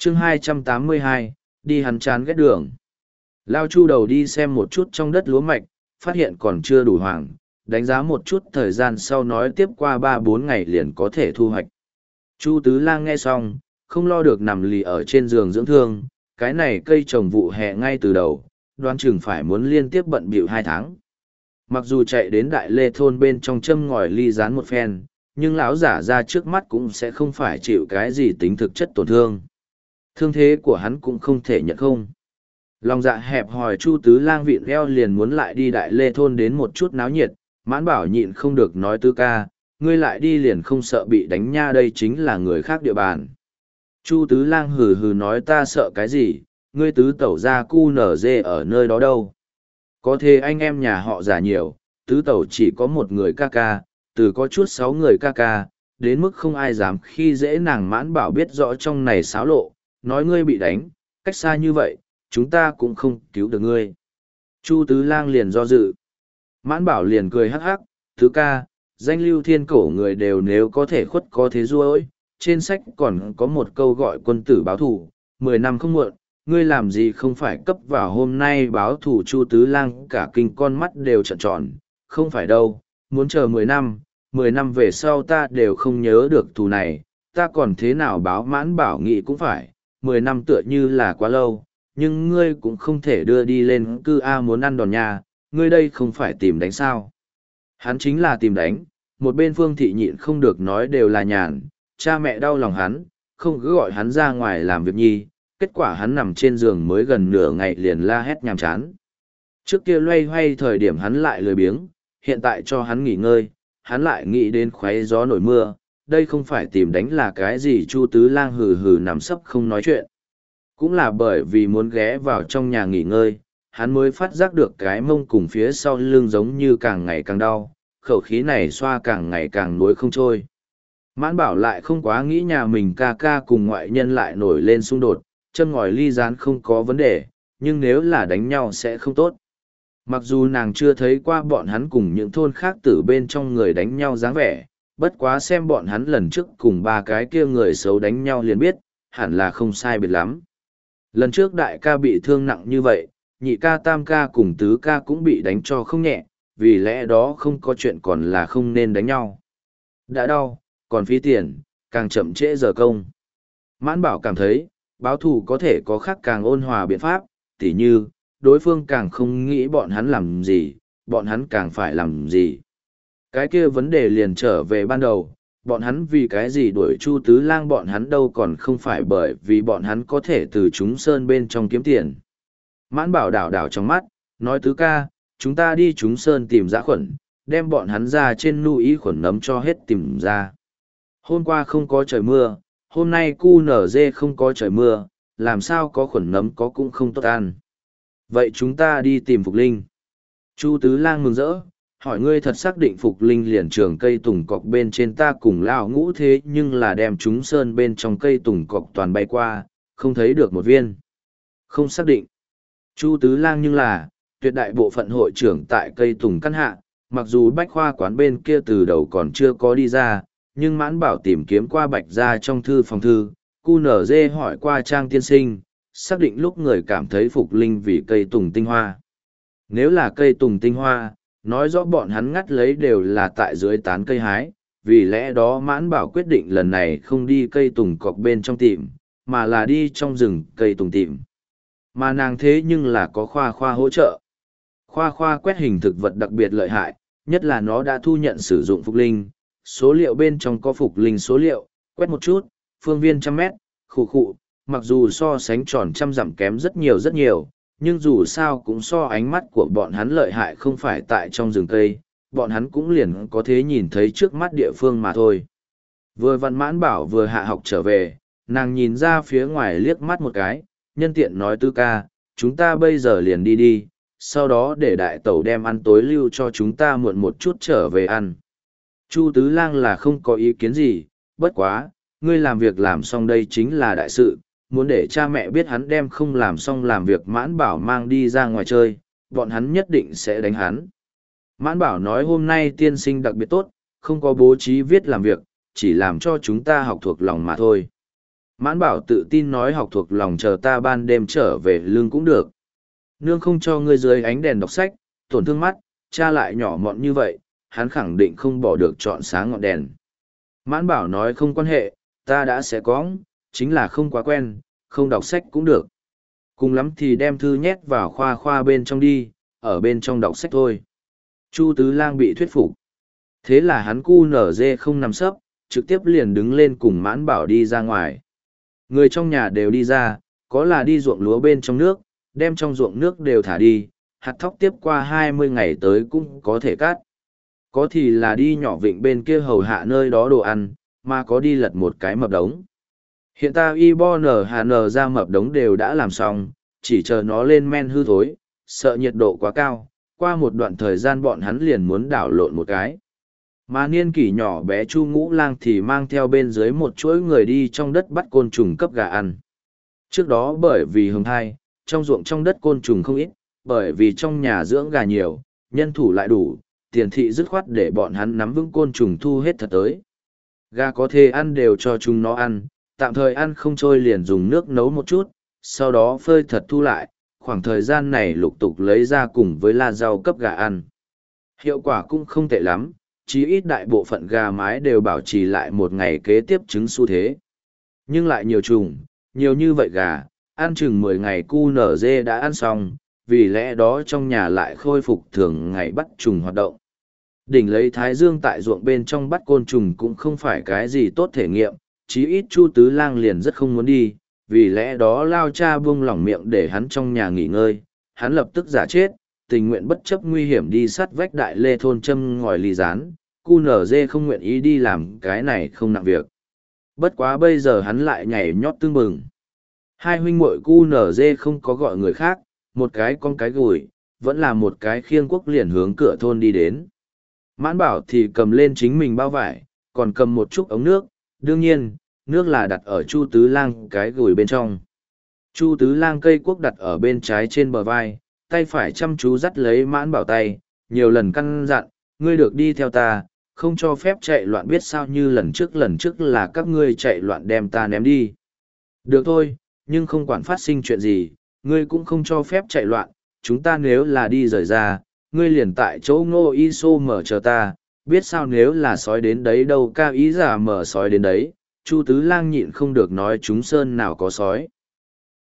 chương 282, đi hắn chán ghét đường. Lao Chu đầu đi xem một chút trong đất lúa mạch, phát hiện còn chưa đủ hoàng, đánh giá một chút thời gian sau nói tiếp qua 3-4 ngày liền có thể thu hoạch. Chu Tứ Lang nghe xong, không lo được nằm lì ở trên giường dưỡng thương, cái này cây trồng vụ hè ngay từ đầu, đoán chừng phải muốn liên tiếp bận bịu 2 tháng. Mặc dù chạy đến Đại Lê thôn bên trong châm ngòi ly rán một phen, nhưng lão giả ra trước mắt cũng sẽ không phải chịu cái gì tính thực chất tổn thương. Thương thế của hắn cũng không thể nhận không. Lòng dạ hẹp hòi Chu Tứ Lang vịn eo liền muốn lại đi Đại Lê thôn đến một chút náo nhiệt, Mãn Bảo nhịn không được nói Tứ ca, ngươi lại đi liền không sợ bị đánh nha, đây chính là người khác địa bàn. Chu Tứ Lang hừ hừ nói ta sợ cái gì, ngươi tứ tẩu ra cu nở dê ở nơi đó đâu. Có thể anh em nhà họ giả nhiều, tứ tẩu chỉ có một người ca ca, từ có chút 6 người ca ca, đến mức không ai dám khi dễ nàng. Mãn Bảo biết rõ trong này xáo lộ, nói ngươi bị đánh, cách xa như vậy, chúng ta cũng không cứu được ngươi. Chu Tứ Lang liền do dự. Mãn Bảo liền cười hắc hắc, Tứ ca, danh lưu thiên cổ người đều nếu có thể khuất có thế ruôi, trên sách còn có một câu gọi quân tử báo thù, 10 năm không muộn, ngươi làm gì không phải cấp vào hôm nay báo thù. Chu Tứ Lang cả kinh con mắt đều trợn tròn, không phải đâu, muốn chờ 10 năm về sau ta đều không nhớ được thù này, ta còn thế nào báo. Mãn Bảo nghĩ cũng phải, 10 năm tựa như là quá lâu, nhưng ngươi cũng không thể đưa đi lên cư A muốn ăn đòn nhà, ngươi đây không phải tìm đánh sao. Hắn chính là tìm đánh, một bên Phương Thị nhịn không được nói đều là nhàn, cha mẹ đau lòng hắn, không cứ gọi hắn ra ngoài làm việc nhi, kết quả hắn nằm trên giường mới gần nửa ngày liền la hét nhàm chán. Trước kia loay hoay thời điểm hắn lại lười biếng, hiện tại cho hắn nghỉ ngơi, hắn lại nghĩ đến khoáy gió nổi mưa, đây không phải tìm đánh là cái gì. Chu Tứ Lang hừ hừ nằm sấp không nói chuyện. Cũng là bởi vì muốn ghé vào trong nhà nghỉ ngơi, hắn mới phát giác được cái mông cùng phía sau lưng giống như càng ngày càng đau, khẩu khí này xoa càng ngày càng nuối không trôi. Mãn Bảo lại không quá nghĩ nhà mình ca ca cùng ngoại nhân lại nổi lên xung đột, châm ngòi ly rán không có vấn đề, nhưng nếu là đánh nhau sẽ không tốt. Mặc dù nàng chưa thấy qua bọn hắn cùng những thôn khác từ bên trong người đánh nhau dáng vẻ, bất quá xem bọn hắn lần trước cùng 3 cái kia người xấu đánh nhau liền biết, hẳn là không sai biệt lắm. Lần trước đại ca bị thương nặng như vậy, nhị ca tam ca cùng tứ ca cũng bị đánh cho không nhẹ, vì lẽ đó không có chuyện còn là không nên đánh nhau. Đã đau, còn phí tiền, càng chậm trễ giờ công. Mãn Bảo cảm thấy, báo thù có thể có khác càng ôn hòa biện pháp, tỉ như, đối phương càng không nghĩ bọn hắn làm gì, bọn hắn càng phải làm gì. Cái kia vấn đề liền trở về ban đầu, bọn hắn vì cái gì đuổi Chu Tứ Lang, bọn hắn đâu còn không phải bởi vì bọn hắn có thể từ chúng sơn bên trong kiếm tiền. Mãn Bảo đảo đảo trong mắt, nói Tứ ca, chúng ta đi chúng sơn tìm dã khuẩn, đem bọn hắn ra trên nu y khuẩn nấm cho hết tìm ra. Hôm qua không có trời mưa, hôm nay cu nở dê không có trời mưa, làm sao có khuẩn nấm có cũng không tốt ăn. Vậy chúng ta đi tìm Phục Linh. Chu Tứ Lang mừng rỡ, hỏi ngươi thật xác định Phục Linh liền trường cây tùng cọc bên trên ta cùng lão ngũ thế nhưng là đem chúng sơn bên trong cây tùng cọc toàn bay qua, không thấy được một viên. Không xác định. Chu Tứ Lang nhưng là, tuyệt đại bộ phận hội trưởng tại cây tùng căn hạ, mặc dù bách khoa quán bên kia từ đầu còn chưa có đi ra, nhưng Mãn Bảo tìm kiếm qua Bạch gia trong thư phòng thư, cu nở dê hỏi qua Trang tiên sinh, xác định lúc người cảm thấy Phục Linh vì cây tùng tinh hoa. Nếu là cây tùng tinh hoa, nói rõ bọn hắn ngắt lấy đều là tại dưới tán cây hái, vì lẽ đó Mãn Bảo quyết định lần này không đi cây tùng cọc bên trong tìm, mà là đi trong rừng cây tùng tìm. Mà nàng thế nhưng là có Khoa Khoa hỗ trợ. Khoa Khoa quét hình thực vật đặc biệt lợi hại, nhất là nó đã thu nhận sử dụng Phục Linh, số liệu bên trong có Phục Linh số liệu, quét một chút, phương viên 100 mét, khụ, mặc dù so sánh tròn 100 dặm kém rất nhiều, nhưng dù sao cũng so ánh mắt của bọn hắn lợi hại, không phải tại trong rừng cây, bọn hắn cũng liền có thể nhìn thấy trước mắt địa phương mà thôi. Vừa Văn Mãn Bảo vừa hạ học trở về, nàng nhìn ra phía ngoài liếc mắt một cái, nhân tiện nói Tứ ca, chúng ta bây giờ liền đi, sau đó để đại tẩu đem ăn tối lưu cho chúng ta muộn một chút trở về ăn. Chu Tứ Lang là không có ý kiến gì, bất quá, ngươi làm việc làm xong đây chính là đại sự, muốn để cha mẹ biết hắn đem không làm xong làm việc. Mãn Bảo mang đi ra ngoài chơi, bọn hắn nhất định sẽ đánh hắn. Mãn Bảo nói hôm nay tiên sinh đặc biệt tốt, không có bố trí viết làm việc, chỉ làm cho chúng ta học thuộc lòng mà thôi. Mãn bảo tự tin nói học thuộc lòng chờ ta ban đêm trở về lương cũng được. Nương không cho ngươi dưới ánh đèn đọc sách, tổn thương mắt, cha lại nhỏ mọn như vậy, hắn khẳng định không bỏ được chọn sáng ngọn đèn. Mãn bảo nói không quan hệ, ta đã sẽ có, chính là không quá quen, không đọc sách cũng được. Cùng lắm thì đem thư nhét vào khoa bên trong đi, ở bên trong đọc sách thôi. Chu Tứ Lang bị thuyết phục. Thế là hắn cu nở dê không nằm sấp, trực tiếp liền đứng lên cùng Mãn Bảo đi ra ngoài. Người trong nhà đều đi ra, có là đi ruộng lúa bên trong nước, đem trong ruộng nước đều thả đi, hạt thóc tiếp qua 20 ngày tới cũng có thể cắt. Có thì là đi nhỏ vịnh bên kia hầu hạ nơi đó đồ ăn, mà có đi lật một cái mập đống. Hiện ta y bo nở hà nở ra mập đống đều đã làm xong, chỉ chờ nó lên men hư thối, sợ nhiệt độ quá cao, qua một đoạn thời gian bọn hắn liền muốn đảo lộn một cái. Mà niên kỷ nhỏ bé Chu Ngũ Lang thì mang theo bên dưới một chuỗi người đi trong đất bắt côn trùng cấp gà ăn. Trước đó bởi vì hồng thai, trong ruộng trong đất côn trùng không ít, bởi vì trong nhà dưỡng gà nhiều, nhân thủ lại đủ, tiền thị dứt khoát để bọn hắn nắm vững côn trùng thu hết thật tới. Gà có thể ăn đều cho chúng nó ăn, tạm thời ăn không trôi liền dùng nước nấu một chút, sau đó phơi thật thu lại, khoảng thời gian này lục tục lấy ra cùng với la rau cấp gà ăn. Hiệu quả cũng không tệ lắm, chí ít đại bộ phận gà mái đều bảo trì lại một ngày kế tiếp trứng xu thế. Nhưng lại nhiều trùng, nhiều như vậy gà, ăn chừng 10 ngày cu nở dê đã ăn xong, vì lẽ đó trong nhà lại khôi phục thường ngày bắt trùng hoạt động. Đỉnh lấy thái dương tại ruộng bên trong bắt côn trùng cũng không phải cái gì tốt thể nghiệm, chí ít Chu Tứ Lang liền rất không muốn đi, vì lẽ đó Lao cha buông lỏng miệng để hắn trong nhà nghỉ ngơi, hắn lập tức giả chết, tình nguyện bất chấp nguy hiểm đi sát vách đại lê thôn châm ngòi ly rán, cu nở dê không nguyện ý đi làm cái này không nặng việc. Bất quá bây giờ hắn lại nhảy nhót tương bừng. Hai huynh muội cu nở dê không có gọi người khác, một cái con cái gùi, vẫn là một cái khiêng quốc liền hướng cửa thôn đi đến. Mãn Bảo thì cầm lên chính mình bao vải, còn cầm một chút ống nước, đương nhiên, nước là đặt ở Chu Tứ Lang cái gùi bên trong. Chu Tứ Lang cây cuốc đặt ở bên trái trên bờ vai, tay phải chăm chú dắt lấy Mãn Bảo tay, nhiều lần căn dặn, ngươi được đi theo ta, không cho phép chạy loạn, biết sao, như lần trước là các ngươi chạy loạn đem ta ném đi. Được thôi, nhưng không quản phát sinh chuyện gì, ngươi cũng không cho phép chạy loạn, chúng ta nếu là đi rời ra, ngươi liền tại chỗ Ngô Y Xô mở chờ ta, biết sao, nếu là sói đến đấy đâu ca ý giả mở sói đến đấy. Chu Tứ Lang nhịn không được nói chúng sơn nào có sói.